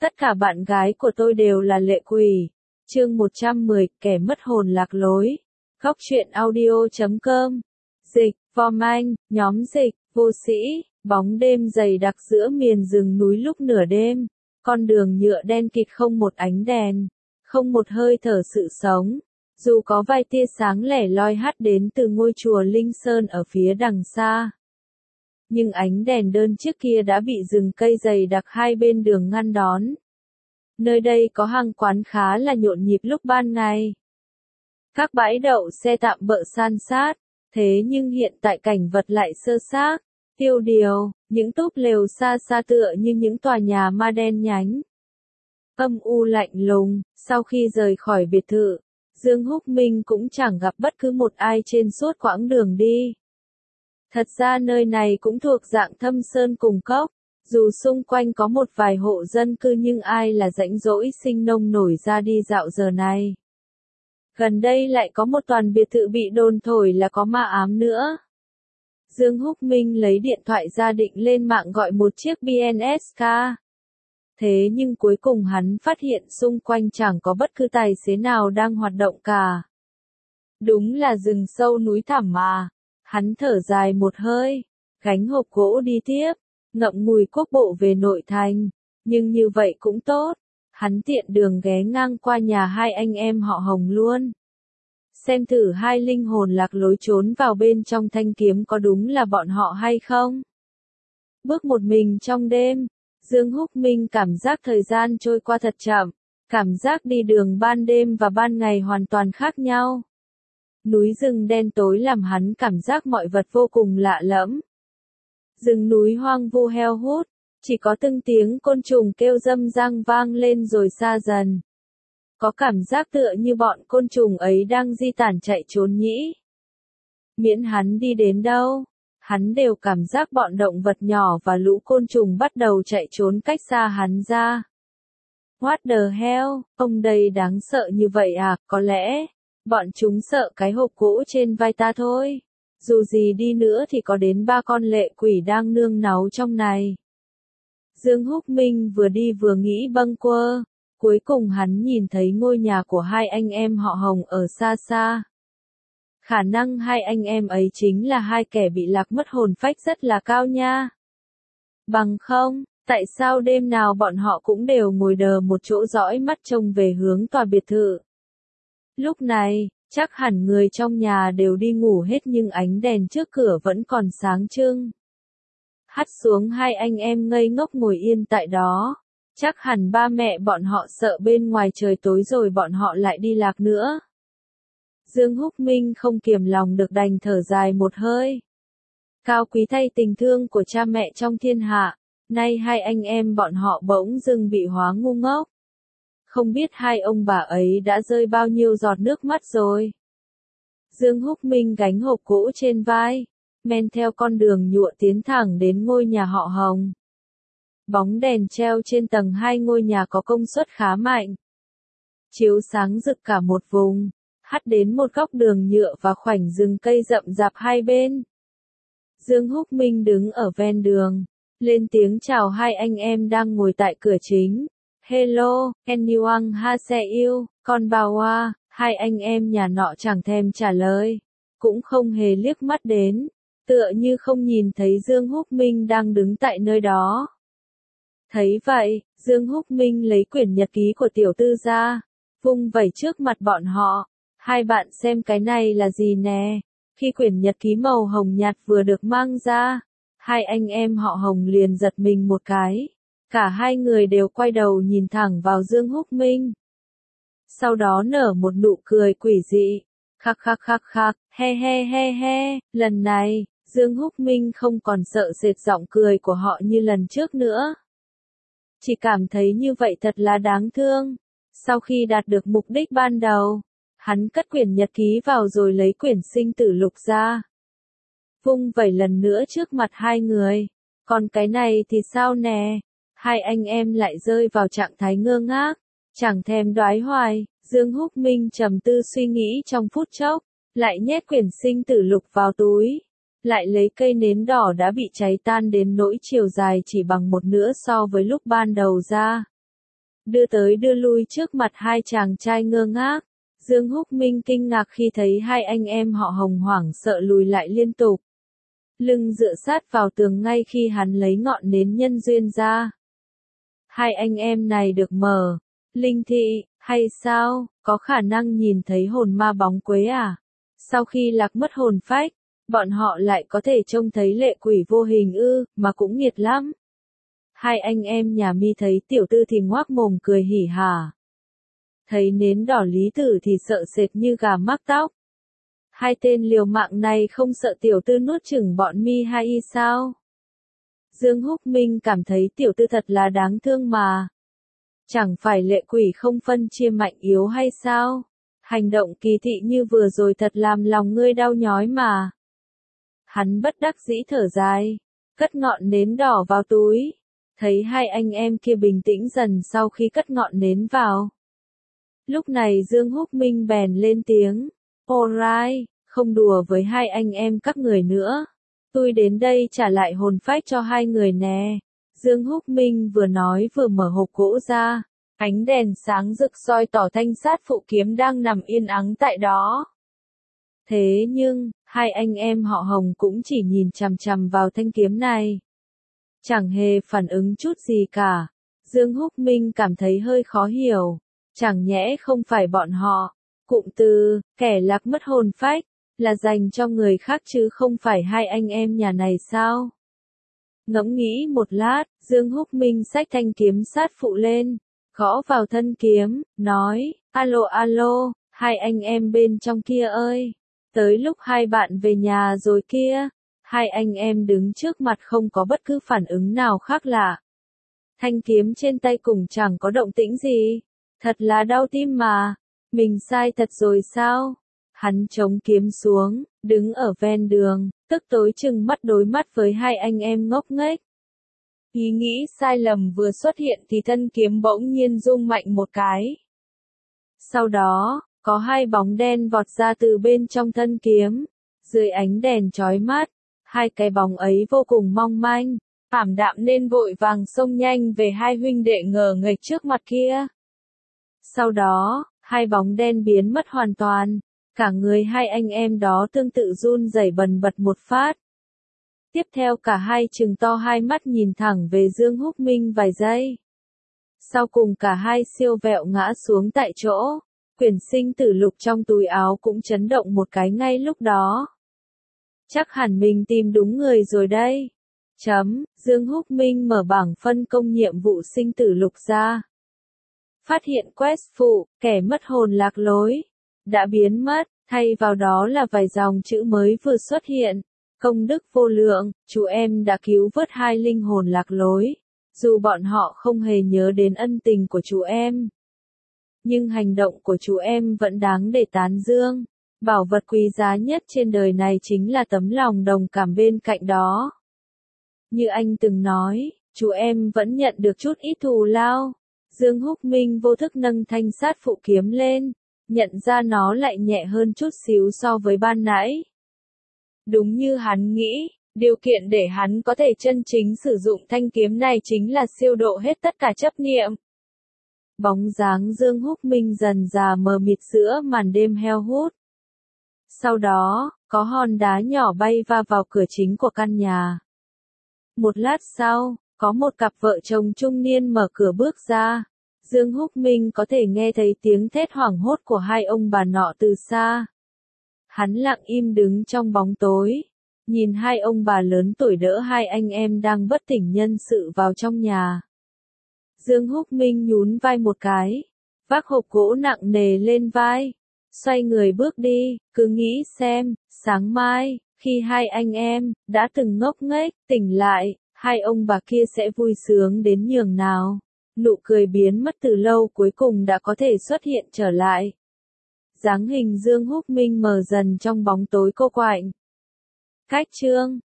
Tất cả bạn gái của tôi đều là lệ quỷ. Chương 110, kẻ mất hồn lạc lối. Góc truyện audio.com. Dịch, Vom Anh, nhóm dịch, vô sĩ, bóng đêm dày đặc giữa miền rừng núi lúc nửa đêm. Con đường nhựa đen kịt không một ánh đèn, không một hơi thở sự sống. Dù có vài tia sáng lẻ loi hắt đến từ ngôi chùa Linh Sơn ở phía đằng xa. Nhưng ánh đèn đơn chiếc kia đã bị rừng cây dày đặc hai bên đường ngăn đón. Nơi đây có hàng quán khá là nhộn nhịp lúc ban ngày. Các bãi đậu xe tạm bợ san sát, thế nhưng hiện tại cảnh vật lại sơ xác, tiêu điều, những túp lều xa xa tựa như những tòa nhà ma đen nhánh. Âm u lạnh lùng, sau khi rời khỏi biệt thự, Dương Húc Minh cũng chẳng gặp bất cứ một ai trên suốt quãng đường đi. Thật ra nơi này cũng thuộc dạng thâm sơn cùng cốc, dù xung quanh có một vài hộ dân cư nhưng ai là rãnh rỗi sinh nông nổi ra đi dạo giờ này. Gần đây lại có một toàn biệt thự bị đồn thổi là có ma ám nữa. Dương Húc Minh lấy điện thoại ra định lên mạng gọi một chiếc BNSK. Thế nhưng cuối cùng hắn phát hiện xung quanh chẳng có bất cứ tài xế nào đang hoạt động cả. Đúng là rừng sâu núi thẳm mà. Hắn thở dài một hơi, gánh hộp gỗ đi tiếp, ngậm ngùi quốc bộ về nội thành. Nhưng như vậy cũng tốt, hắn tiện đường ghé ngang qua nhà hai anh em họ Hồng luôn. Xem thử hai linh hồn lạc lối trốn vào bên trong thanh kiếm có đúng là bọn họ hay không. Bước một mình trong đêm, Dương Húc Minh cảm giác thời gian trôi qua thật chậm, cảm giác đi đường ban đêm và ban ngày hoàn toàn khác nhau. Núi rừng đen tối làm hắn cảm giác mọi vật vô cùng lạ lẫm. Rừng núi hoang vu heo hút, chỉ có từng tiếng côn trùng kêu râm ran vang lên rồi xa dần. Có cảm giác tựa như bọn côn trùng ấy đang di tản chạy trốn nhĩ. Miễn hắn đi đến đâu, hắn đều cảm giác bọn động vật nhỏ và lũ côn trùng bắt đầu chạy trốn cách xa hắn ra. What the hell, ông đây đáng sợ như vậy à, có lẽ bọn chúng sợ cái hộp gỗ trên vai ta thôi. Dù gì đi nữa thì có đến 3 con lệ quỷ đang nương náu trong này. Dương Húc Minh vừa đi vừa nghĩ bâng quơ. Cuối cùng hắn nhìn thấy ngôi nhà của hai anh em họ Hồng ở xa xa. Khả năng hai anh em ấy chính là hai kẻ bị lạc mất hồn phách rất là cao nha. Bằng không, tại sao đêm nào bọn họ cũng đều ngồi đờ một chỗ dõi mắt trông về hướng tòa biệt thự. Lúc này, chắc hẳn người trong nhà đều đi ngủ hết nhưng ánh đèn trước cửa vẫn còn sáng trưng. Hắt xuống hai anh em ngây ngốc ngồi yên tại đó. Chắc hẳn ba mẹ bọn họ sợ bên ngoài trời tối rồi bọn họ lại đi lạc nữa. Dương Húc Minh không kiềm lòng được đành thở dài một hơi. Cao quý thay tình thương của cha mẹ trong thiên hạ, nay hai anh em bọn họ bỗng dưng bị hóa ngu ngốc. Không biết hai ông bà ấy đã rơi bao nhiêu giọt nước mắt rồi. Dương Húc Minh gánh hộp gỗ trên vai, men theo con đường nhựa tiến thẳng đến ngôi nhà họ Hồng. Bóng đèn treo trên tầng 2 ngôi nhà có công suất khá mạnh. Chiếu sáng rực cả một vùng, hắt đến một góc đường nhựa và khoảnh rừng cây rậm rạp hai bên. Dương Húc Minh đứng ở ven đường, lên tiếng chào hai anh em đang ngồi tại cửa chính. Hello, anyone has you, con bao à, hai anh em nhà nọ chẳng thèm trả lời, cũng không hề liếc mắt đến, tựa như không nhìn thấy Dương Húc Minh đang đứng tại nơi đó. Thấy vậy, Dương Húc Minh lấy quyển nhật ký của tiểu tư ra, vung vẩy trước mặt bọn họ. Hai bạn xem cái này là gì nè? Khi quyển nhật ký màu hồng nhạt vừa được mang ra, hai anh em họ Hồng liền giật mình một cái. Cả hai người đều quay đầu nhìn thẳng vào Dương Húc Minh. Sau đó nở một nụ cười quỷ dị. Khắc khắc khắc khắc, he he he he, lần này, Dương Húc Minh không còn sợ sệt giọng cười của họ như lần trước nữa. Chỉ cảm thấy như vậy thật là đáng thương. Sau khi đạt được mục đích ban đầu, hắn cất quyển nhật ký vào rồi lấy quyển sinh tử lục ra. Vung vẩy lần nữa trước mặt hai người. Còn cái này thì sao nè? Hai anh em lại rơi vào trạng thái ngơ ngác, chẳng thèm đoái hoài. Dương Húc Minh trầm tư suy nghĩ trong phút chốc, lại nhét quyển sinh tử lục vào túi. Lại lấy cây nến đỏ đã bị cháy tan đến nỗi chiều dài chỉ bằng một nửa so với lúc ban đầu ra. đưa tới đưa lui trước mặt hai chàng trai ngơ ngác. Dương Húc Minh kinh ngạc khi thấy hai anh em họ Hồng hoảng sợ lùi lại liên tục. Lưng dựa sát vào tường ngay khi hắn lấy ngọn nến nhân duyên ra. Hai anh em này được mở linh thị, hay sao, có khả năng nhìn thấy hồn ma bóng quế à? Sau khi lạc mất hồn phách, bọn họ lại có thể trông thấy lệ quỷ vô hình ư, mà cũng nghiệt lắm. Hai anh em nhà Mi thấy tiểu tư thì ngoác mồm cười hỉ hả. Thấy nến đỏ Lý Tử thì sợ sệt như gà mắc tóc. Hai tên liều mạng này không sợ tiểu tư nuốt chửng bọn Mi hay sao? Dương Húc Minh cảm thấy tiểu tư thật là đáng thương mà. Chẳng phải lệ quỷ không phân chia mạnh yếu hay sao? Hành động kỳ thị như vừa rồi thật làm lòng ngươi đau nhói mà. Hắn bất đắc dĩ thở dài, cất ngọn nến đỏ vào túi. Thấy hai anh em kia bình tĩnh dần sau khi cất ngọn nến vào. Lúc này Dương Húc Minh bèn lên tiếng. Alright, không đùa với hai anh em các người nữa. Tôi đến đây trả lại hồn phách cho hai người nè. Dương Húc Minh vừa nói vừa mở hộp gỗ ra. Ánh đèn sáng rực soi tỏ thanh sát phụ kiếm đang nằm yên ắng tại đó. Thế nhưng, hai anh em họ Hồng cũng chỉ nhìn chằm chằm vào thanh kiếm này. Chẳng hề phản ứng chút gì cả. Dương Húc Minh cảm thấy hơi khó hiểu. Chẳng nhẽ không phải bọn họ. Cụm từ, kẻ lạc mất hồn phách, là dành cho người khác chứ không phải hai anh em nhà này sao? Ngẫm nghĩ một lát, Dương Húc Minh xách thanh kiếm sát phụ lên, gõ vào thân kiếm, nói, alo alo, hai anh em bên trong kia ơi, tới lúc hai bạn về nhà rồi kia. Hai anh em đứng trước mặt không có bất cứ phản ứng nào khác lạ. Thanh kiếm trên tay cùng chẳng có động tĩnh gì. Thật là đau tim mà. Mình sai thật rồi sao? Hắn chống kiếm xuống, đứng ở ven đường, tức tối chừng mắt đối mắt với hai anh em ngốc nghếch. Ý nghĩ sai lầm vừa xuất hiện thì thân kiếm bỗng nhiên rung mạnh một cái. Sau đó, có hai bóng đen vọt ra từ bên trong thân kiếm. Dưới ánh đèn chói mắt, hai cái bóng ấy vô cùng mong manh, ảm đạm nên vội vàng xông nhanh về hai huynh đệ ngờ nghệch trước mặt kia. Sau đó, hai bóng đen biến mất hoàn toàn, cả người hai anh em đó tương tự run rẩy bần bật một phát. Tiếp theo cả hai trừng to hai mắt nhìn thẳng về Dương Húc Minh vài giây. Sau cùng cả hai siêu vẹo ngã xuống tại chỗ, quyển sinh tử lục trong túi áo cũng chấn động một cái ngay lúc đó. Chắc hẳn mình tìm đúng người rồi đây. Dương Húc Minh mở bảng phân công nhiệm vụ sinh tử lục ra. Phát hiện quest phụ, kẻ mất hồn lạc lối. Đã biến mất, thay vào đó là vài dòng chữ mới vừa xuất hiện. Công đức vô lượng, chú em đã cứu vớt hai linh hồn lạc lối. Dù bọn họ không hề nhớ đến ân tình của chú em. Nhưng hành động của chú em vẫn đáng để tán dương. Bảo vật quý giá nhất trên đời này chính là tấm lòng đồng cảm bên cạnh đó. Như anh từng nói, chú em vẫn nhận được chút ít thù lao. Dương Húc Minh vô thức nâng thanh sát phụ kiếm lên, nhận ra nó lại nhẹ hơn chút xíu so với ban nãy. Đúng như hắn nghĩ, điều kiện để hắn có thể chân chính sử dụng thanh kiếm này chính là siêu độ hết tất cả chấp niệm. Bóng dáng Dương Húc Minh dần dà mờ mịt giữa màn đêm heo hút. Sau đó, có hòn đá nhỏ bay va vào cửa chính của căn nhà. Một lát sau, có một cặp vợ chồng trung niên mở cửa bước ra. Dương Húc Minh có thể nghe thấy tiếng thét hoảng hốt của hai ông bà nọ từ xa. Hắn lặng im đứng trong bóng tối, nhìn hai ông bà lớn tuổi đỡ hai anh em đang bất tỉnh nhân sự vào trong nhà. Dương Húc Minh nhún vai một cái, vác hộp gỗ nặng nề lên vai, xoay người bước đi, cứ nghĩ xem, sáng mai, khi hai anh em đã từng ngốc nghếch tỉnh lại, hai ông bà kia sẽ vui sướng đến nhường nào. Nụ cười biến mất từ lâu cuối cùng đã có thể xuất hiện trở lại. Dáng hình Dương Húc Minh mờ dần trong bóng tối cô quạnh. Cách chương